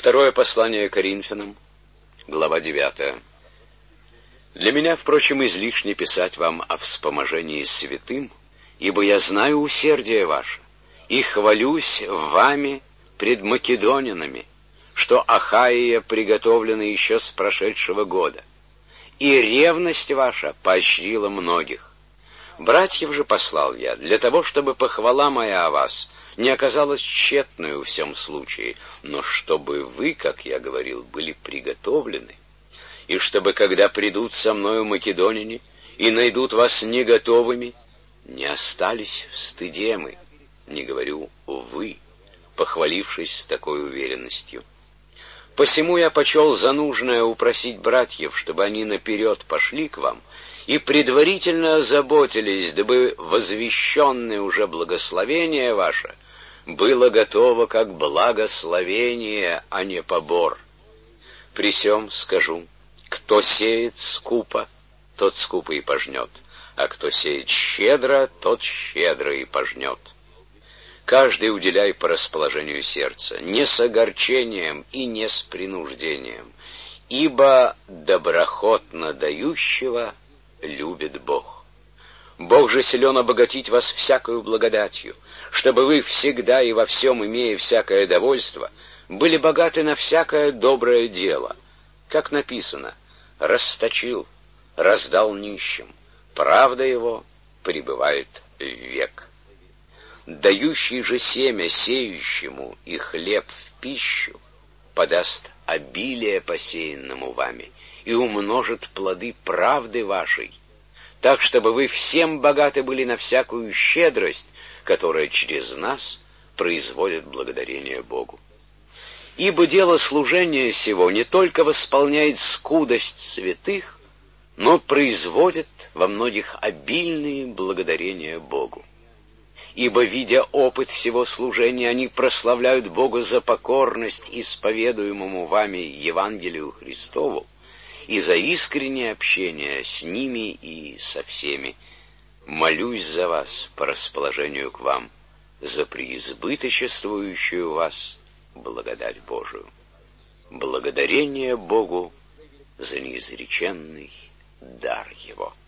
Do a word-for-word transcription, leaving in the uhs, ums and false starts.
Второе послание Коринфянам, глава девятая. Для меня, впрочем, излишне писать вам о вспоможении святым, ибо я знаю усердие ваше, и хвалюсь вами пред македонянами, что Ахаия приготовлена еще с прошедшего года, и ревность ваша поощрила многих. Братьев же послал я для того, чтобы похвала моя о вас не оказалась тщетной в всем случае, но чтобы вы, как я говорил, были приготовлены, и чтобы, когда придут со мною македоняне и найдут вас не готовыми, не остались в стыде мы, не говорю вы, похвалившись с такой уверенностью. Посему я почел за нужное упросить братьев, чтобы они наперед пошли к вам и предварительно озаботились, дабы возвещенное уже благословение ваше было готово как благословение, а не побор. При сем скажу, кто сеет скупо, тот скупо и пожнет, а кто сеет щедро, тот щедро и пожнет. Каждый уделяй по расположению сердца, не с огорчением и не с принуждением, ибо доброхотно дающего любит Бог. Бог же силен обогатить вас всякою благодатью, чтобы вы всегда и во всем, имея всякое довольство, были богаты на всякое доброе дело, как написано: расточил, раздал нищим, правда его пребывает век. Дающий же семя сеющему и хлеб в пищу подаст обилие посеянному вами и умножит плоды правды вашей, так, чтобы вы всем богаты были на всякую щедрость, которая через нас производит благодарение Богу. Ибо дело служения сего не только восполняет скудость святых, но производит во многих обильные благодарения Богу. Ибо, видя опыт всего служения, они прославляют Бога за покорность исповедуемому вами Евангелию Христову и за искреннее общение с ними и со всеми. Молюсь за вас по расположению к вам, за преизбыточествующую вас благодать Божию. Благодарение Богу за неизреченный дар Его.